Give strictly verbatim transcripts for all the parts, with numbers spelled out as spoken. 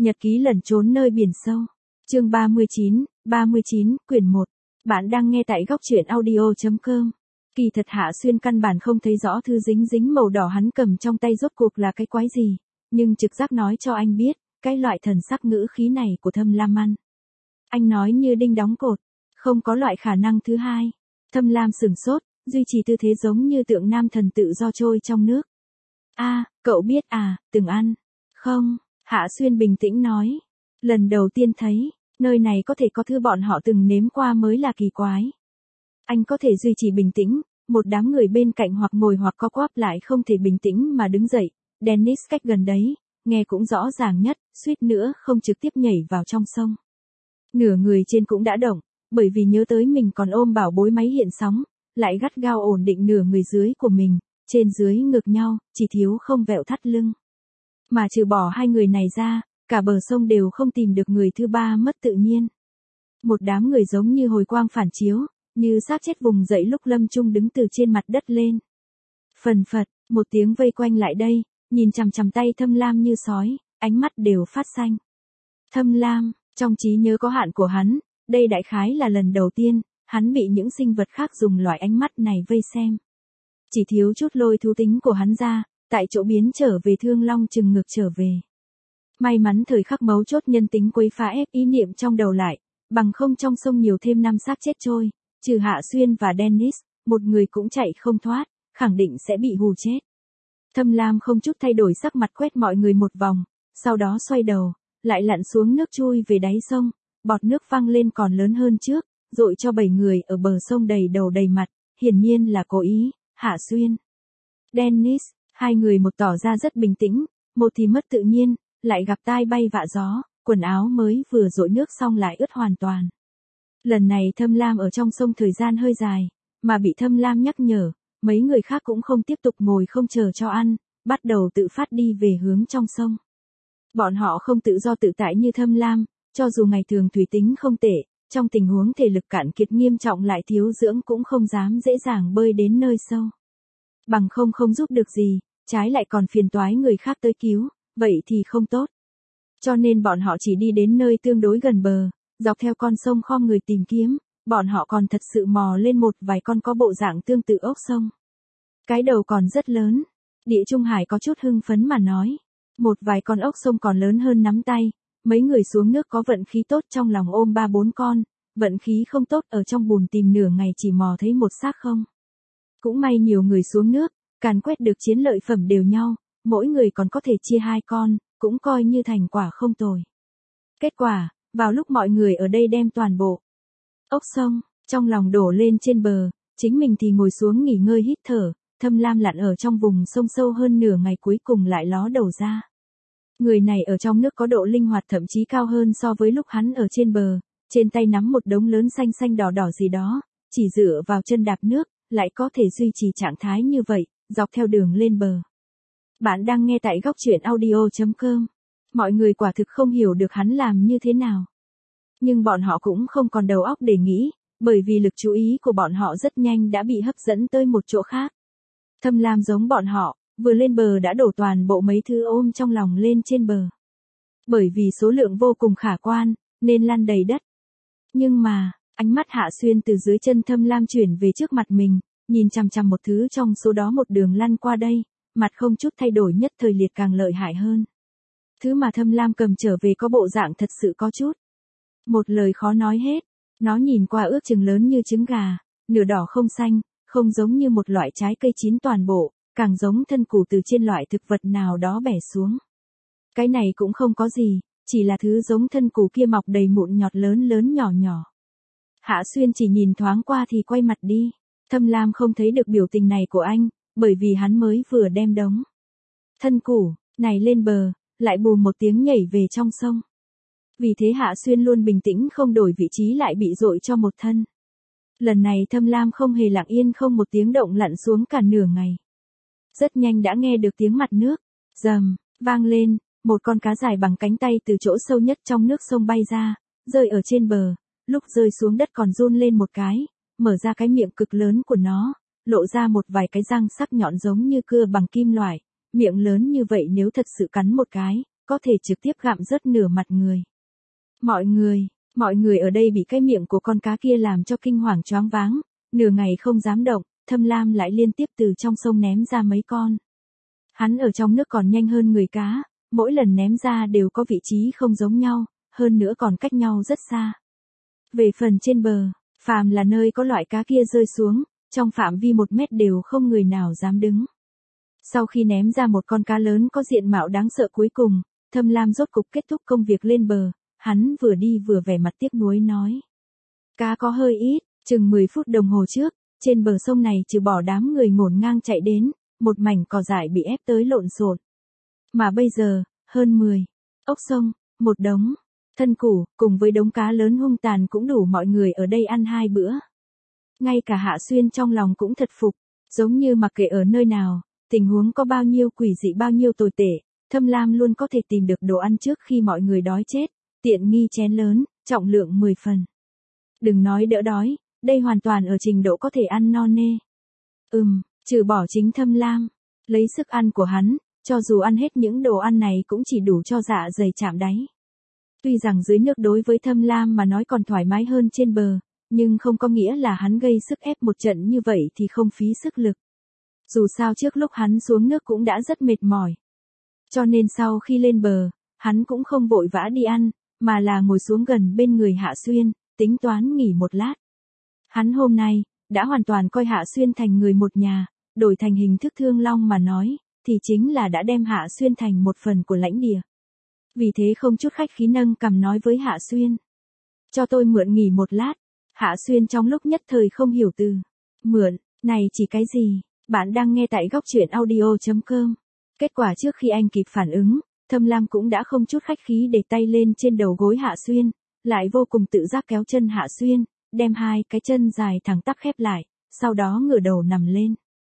Nhật ký lẩn trốn nơi biển sâu. Chương ba mươi chín, ba mươi chín, quyển một. Bạn đang nghe tại góc truyện audio chấm com. Kỳ thật Hạ Xuyên căn bản không thấy rõ thư dính dính màu đỏ hắn cầm trong tay rốt cuộc là cái quái gì, nhưng trực giác nói cho anh biết, cái loại thần sắc ngữ khí này của Thâm Lam ăn. Anh nói như đinh đóng cột, không có loại khả năng thứ hai. Thâm Lam sửng sốt, duy trì tư thế giống như tượng nam thần tự do trôi trong nước. A, à, cậu biết à, từng ăn. Không, Hạ Xuyên bình tĩnh nói. Lần đầu tiên thấy, nơi này có thể có thứ bọn họ từng nếm qua mới là kỳ quái. Anh có thể duy trì bình tĩnh, một đám người bên cạnh hoặc ngồi hoặc co quắp lại không thể bình tĩnh mà đứng dậy. Dennis cách gần đấy, nghe cũng rõ ràng nhất, suýt nữa không trực tiếp nhảy vào trong sông. Nửa người trên cũng đã động, bởi vì nhớ tới mình còn ôm bảo bối máy hiện sóng, lại gắt gao ổn định nửa người dưới của mình, trên dưới ngược nhau, chỉ thiếu không vẹo thắt lưng. Mà trừ bỏ hai người này ra, cả bờ sông đều không tìm được người thứ ba mất tự nhiên. Một đám người giống như hồi quang phản chiếu, như xác chết vùng dậy lúc Lâm Trung đứng từ trên mặt đất lên. Phần phật, một tiếng vây quanh lại đây, nhìn chằm chằm tay Thâm Lam như sói, ánh mắt đều phát xanh. Thâm Lam, trong trí nhớ có hạn của hắn, đây đại khái là lần đầu tiên, hắn bị những sinh vật khác dùng loại ánh mắt này vây xem. Chỉ thiếu chút lôi thú tính của hắn ra, tại chỗ biến trở về Thương Long chừng ngược trở về. May mắn thời khắc mấu chốt nhân tính quấy phá ép ý niệm trong đầu lại, bằng không trong sông nhiều thêm năm xác chết trôi, trừ Hạ Xuyên và Dennis, một người cũng chạy không thoát, khẳng định sẽ bị hù chết. Thâm Lam không chút thay đổi sắc mặt quét mọi người một vòng, sau đó xoay đầu, lại lặn xuống nước chui về đáy sông, bọt nước văng lên còn lớn hơn trước, dội cho bảy người ở bờ sông đầy đầu đầy mặt, hiển nhiên là cố ý. Hạ Xuyên, Dennis, hai người một tỏ ra rất bình tĩnh, một thì mất tự nhiên, lại gặp tai bay vạ gió, quần áo mới vừa dội nước xong lại ướt hoàn toàn. Lần này Thâm Lam ở trong sông thời gian hơi dài, mà bị Thâm Lam nhắc nhở, mấy người khác cũng không tiếp tục ngồi không chờ cho ăn, bắt đầu tự phát đi về hướng trong sông. Bọn họ không tự do tự tại như Thâm Lam, cho dù ngày thường thủy tính không tệ, trong tình huống thể lực cạn kiệt nghiêm trọng lại thiếu dưỡng cũng không dám dễ dàng bơi đến nơi sâu. Bằng không không giúp được gì, trái lại còn phiền toái người khác tới cứu, vậy thì không tốt. Cho nên bọn họ chỉ đi đến nơi tương đối gần bờ, dọc theo con sông khom người tìm kiếm, bọn họ còn thật sự mò lên một vài con có bộ dạng tương tự ốc sông. Cái đầu còn rất lớn, Địa Trung Hải có chút hưng phấn mà nói. Một vài con ốc sông còn lớn hơn nắm tay. Mấy người xuống nước có vận khí tốt trong lòng ôm ba bốn con, vận khí không tốt ở trong bùn tìm nửa ngày chỉ mò thấy một xác không. Cũng may nhiều người xuống nước, càn quét được chiến lợi phẩm đều nhau, mỗi người còn có thể chia hai con, cũng coi như thành quả không tồi. Kết quả, vào lúc mọi người ở đây đem toàn bộ ốc sông, trong lòng đổ lên trên bờ, chính mình thì ngồi xuống nghỉ ngơi hít thở, Thâm Lam lặn ở trong vùng sông sâu hơn nửa ngày cuối cùng lại ló đầu ra. Người này ở trong nước có độ linh hoạt thậm chí cao hơn so với lúc hắn ở trên bờ, trên tay nắm một đống lớn xanh xanh đỏ đỏ gì đó, chỉ dựa vào chân đạp nước, lại có thể duy trì trạng thái như vậy, dọc theo đường lên bờ. Bạn đang nghe tại góc truyện audio chấm com. Mọi người quả thực không hiểu được hắn làm như thế nào. Nhưng bọn họ cũng không còn đầu óc để nghĩ, bởi vì lực chú ý của bọn họ rất nhanh đã bị hấp dẫn tới một chỗ khác. Thâm Lam giống bọn họ, vừa lên bờ đã đổ toàn bộ mấy thứ ôm trong lòng lên trên bờ. Bởi vì số lượng vô cùng khả quan, nên lăn đầy đất. Nhưng mà, ánh mắt Hạ Xuyên từ dưới chân Thâm Lam chuyển về trước mặt mình, nhìn chằm chằm một thứ trong số đó một đường lăn qua đây, mặt không chút thay đổi nhất thời liệt càng lợi hại hơn. Thứ mà Thâm Lam cầm trở về có bộ dạng thật sự có chút. Một lời khó nói hết, nó nhìn qua ước chừng lớn như trứng gà, nửa đỏ không xanh, không giống như một loại trái cây chín toàn bộ, càng giống thân củ từ trên loại thực vật nào đó bẻ xuống. Cái này cũng không có gì, chỉ là thứ giống thân củ kia mọc đầy mụn nhọt lớn lớn nhỏ nhỏ. Hạ Xuyên chỉ nhìn thoáng qua thì quay mặt đi. Thâm Lam không thấy được biểu tình này của anh, bởi vì hắn mới vừa đem đống thân củ này lên bờ, lại bù một tiếng nhảy về trong sông. Vì thế Hạ Xuyên luôn bình tĩnh không đổi vị trí lại bị dội cho một thân. Lần này Thâm Lam không hề lặng yên không một tiếng động lặn xuống cả nửa ngày. Rất nhanh đã nghe được tiếng mặt nước, rầm, vang lên, một con cá dài bằng cánh tay từ chỗ sâu nhất trong nước sông bay ra, rơi ở trên bờ, lúc rơi xuống đất còn run lên một cái, mở ra cái miệng cực lớn của nó, lộ ra một vài cái răng sắc nhọn giống như cưa bằng kim loại, miệng lớn như vậy nếu thật sự cắn một cái, có thể trực tiếp gặm rớt nửa mặt người. Mọi người, mọi người ở đây bị cái miệng của con cá kia làm cho kinh hoàng choáng váng, nửa ngày không dám động, Thâm Lam lại liên tiếp từ trong sông ném ra mấy con. Hắn ở trong nước còn nhanh hơn người cá, mỗi lần ném ra đều có vị trí không giống nhau, hơn nữa còn cách nhau rất xa. Về phần trên bờ, phàm là nơi có loại cá kia rơi xuống, trong phạm vi một mét đều không người nào dám đứng. Sau khi ném ra một con cá lớn có diện mạo đáng sợ cuối cùng, Thâm Lam rốt cục kết thúc công việc lên bờ, hắn vừa đi vừa vẻ mặt tiếc nuối nói. Cá có hơi ít, chừng mười phút đồng hồ trước, trên bờ sông này trừ bỏ đám người ngổn ngang chạy đến, một mảnh cỏ dại bị ép tới lộn xộn. Mà bây giờ, hơn mười ốc sông, một đống thân củ, cùng với đống cá lớn hung tàn cũng đủ mọi người ở đây ăn hai bữa. Ngay cả Hạ Xuyên trong lòng cũng thật phục, giống như mặc kệ ở nơi nào, tình huống có bao nhiêu quỷ dị bao nhiêu tồi tệ, Thâm Lam luôn có thể tìm được đồ ăn trước khi mọi người đói chết, tiện nghi chén lớn, trọng lượng mười phần. Đừng nói đỡ đói, đây hoàn toàn ở trình độ có thể ăn no nê. Ừm, trừ bỏ chính Thâm Lam, lấy sức ăn của hắn, cho dù ăn hết những đồ ăn này cũng chỉ đủ cho dạ dày chạm đáy. Tuy rằng dưới nước đối với Thâm Lam mà nói còn thoải mái hơn trên bờ, nhưng không có nghĩa là hắn gây sức ép một trận như vậy thì không phí sức lực. Dù sao trước lúc hắn xuống nước cũng đã rất mệt mỏi. Cho nên sau khi lên bờ, hắn cũng không vội vã đi ăn, mà là ngồi xuống gần bên người Hạ Xuyên, tính toán nghỉ một lát. Hắn hôm nay, đã hoàn toàn coi Hạ Xuyên thành người một nhà, đổi thành hình thức thương long mà nói, thì chính là đã đem Hạ Xuyên thành một phần của lãnh địa. Vì thế không chút khách khí nâng cằm nói với Hạ Xuyên. Cho tôi mượn nghỉ một lát. Hạ Xuyên trong lúc nhất thời không hiểu từ. Mượn, này chỉ cái gì? Bạn đang nghe tại góc truyện audio chấm com. Kết quả trước khi anh kịp phản ứng, Thâm Lam cũng đã không chút khách khí để tay lên trên đầu gối Hạ Xuyên, lại vô cùng tự giác kéo chân Hạ Xuyên, đem hai cái chân dài thẳng tắp khép lại, sau đó ngửa đầu nằm lên.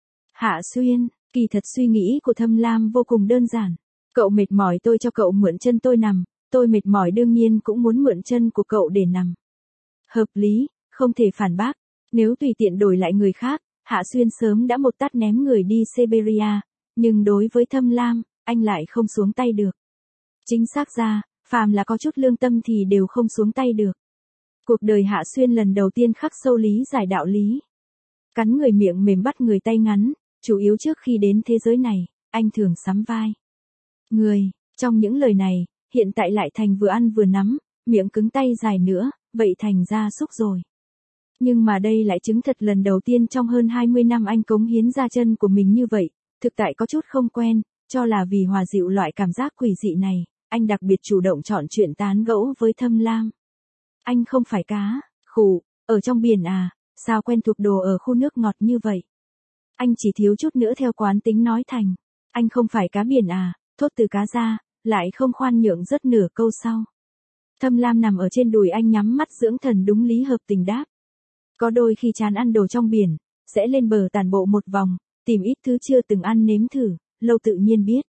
Hạ Xuyên, kỳ thật suy nghĩ của Thâm Lam vô cùng đơn giản. Cậu mệt mỏi tôi cho cậu mượn chân tôi nằm, tôi mệt mỏi đương nhiên cũng muốn mượn chân của cậu để nằm. Hợp lý, không thể phản bác, nếu tùy tiện đổi lại người khác, Hạ Xuyên sớm đã một tát ném người đi Siberia, nhưng đối với Thâm Lam, anh lại không xuống tay được. Chính xác ra, phàm là có chút lương tâm thì đều không xuống tay được. Cuộc đời Hạ Xuyên lần đầu tiên khắc sâu lý giải đạo lý. Cắn người miệng mềm bắt người tay ngắn, chủ yếu trước khi đến thế giới này, anh thường sắm vai. Người, trong những lời này, hiện tại lại thành vừa ăn vừa nắm, miệng cứng tay dài nữa, vậy thành ra súc rồi. Nhưng mà đây lại chứng thật lần đầu tiên trong hơn hai mươi năm anh cống hiến ra chân của mình như vậy, thực tại có chút không quen, cho là vì hòa dịu loại cảm giác quỷ dị này, anh đặc biệt chủ động chọn chuyện tán gẫu với Thâm Lam. Anh không phải cá, khủ, ở trong biển à, sao quen thuộc đồ ở khu nước ngọt như vậy? Anh chỉ thiếu chút nữa theo quán tính nói thành, anh không phải cá biển à, thốt từ cá ra, lại không khoan nhượng rất nửa câu sau. Thâm Lam nằm ở trên đùi anh nhắm mắt dưỡng thần đúng lý hợp tình đáp. Có đôi khi chán ăn đồ trong biển, sẽ lên bờ tản bộ một vòng, tìm ít thứ chưa từng ăn nếm thử, lâu tự nhiên biết.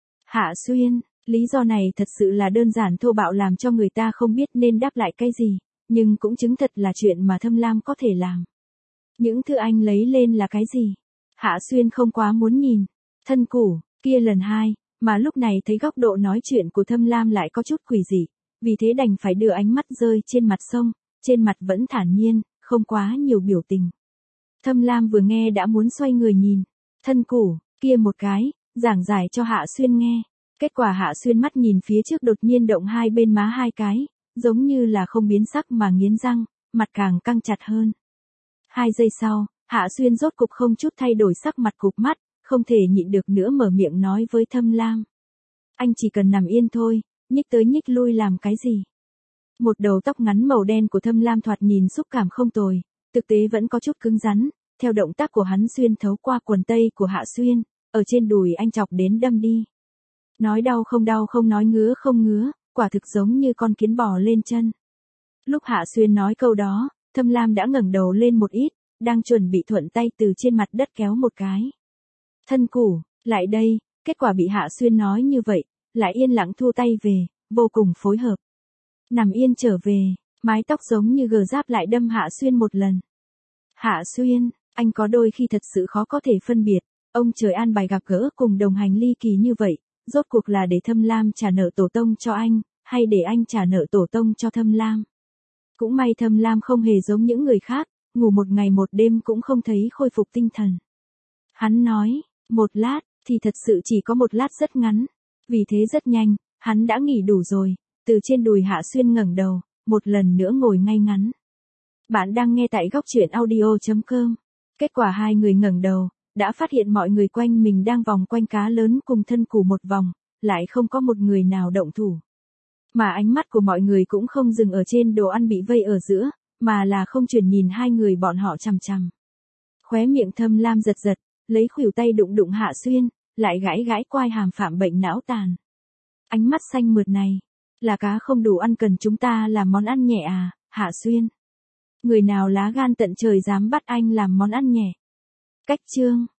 Hạ Xuyên, lý do này thật sự là đơn giản thô bạo làm cho người ta không biết nên đáp lại cái gì, nhưng cũng chứng thật là chuyện mà Thâm Lam có thể làm. Những thứ anh lấy lên là cái gì? Hạ Xuyên không quá muốn nhìn. Thân củ, kia lần hai, mà lúc này thấy góc độ nói chuyện của Thâm Lam lại có chút quỷ dị, vì thế đành phải đưa ánh mắt rơi trên mặt sông, trên mặt vẫn thản nhiên, không quá nhiều biểu tình. Thâm Lam vừa nghe đã muốn xoay người nhìn. Thân củ, kia một cái, giảng giải cho Hạ Xuyên nghe. Kết quả Hạ Xuyên mắt nhìn phía trước đột nhiên động hai bên má hai cái, giống như là không biến sắc mà nghiến răng, mặt càng căng chặt hơn. Hai giây sau, Hạ Xuyên rốt cục không chút thay đổi sắc mặt cụp mắt, không thể nhịn được nữa mở miệng nói với Thâm Lam. Anh chỉ cần nằm yên thôi, nhích tới nhích lui làm cái gì? Một đầu tóc ngắn màu đen của Thâm Lam thoạt nhìn xúc cảm không tồi, thực tế vẫn có chút cứng rắn, theo động tác của hắn xuyên thấu qua quần tây của Hạ Xuyên, ở trên đùi anh chọc đến đâm đi. Nói đau không đau không nói ngứa không ngứa, quả thực giống như con kiến bò lên chân. Lúc Hạ Xuyên nói câu đó, Thâm Lam đã ngẩng đầu lên một ít, đang chuẩn bị thuận tay từ trên mặt đất kéo một cái. Thân củ, lại đây, kết quả bị Hạ Xuyên nói như vậy, lại yên lặng thu tay về, vô cùng phối hợp. Nằm yên trở về, mái tóc giống như gờ giáp lại đâm Hạ Xuyên một lần. Hạ Xuyên, anh có đôi khi thật sự khó có thể phân biệt, ông trời an bài gặp gỡ cùng đồng hành ly kỳ như vậy, rốt cuộc là để Thâm Lam trả nợ tổ tông cho anh, hay để anh trả nợ tổ tông cho Thâm Lam. Cũng may Thâm Lam không hề giống những người khác, ngủ một ngày một đêm cũng không thấy khôi phục tinh thần. Hắn nói, một lát, thì thật sự chỉ có một lát rất ngắn. Vì thế rất nhanh, hắn đã nghỉ đủ rồi, từ trên đùi Hạ Xuyên ngẩng đầu, một lần nữa ngồi ngay ngắn. Bạn đang nghe tại góc truyện audio chấm com. Kết quả hai người ngẩng đầu, đã phát hiện mọi người quanh mình đang vòng quanh cá lớn cùng thân củ một vòng, lại không có một người nào động thủ. Mà ánh mắt của mọi người cũng không dừng ở trên đồ ăn bị vây ở giữa, mà là không chuyển nhìn hai người bọn họ chằm chằm. Khóe miệng Thâm Lam giật giật, lấy khuỷu tay đụng đụng Hạ Xuyên, lại gãi gãi quai hàm phạm bệnh não tàn. Ánh mắt xanh mượt này, là cá không đủ ăn cần chúng ta làm món ăn nhẹ à, Hạ Xuyên? Người nào lá gan tận trời dám bắt anh làm món ăn nhẹ? Cách chương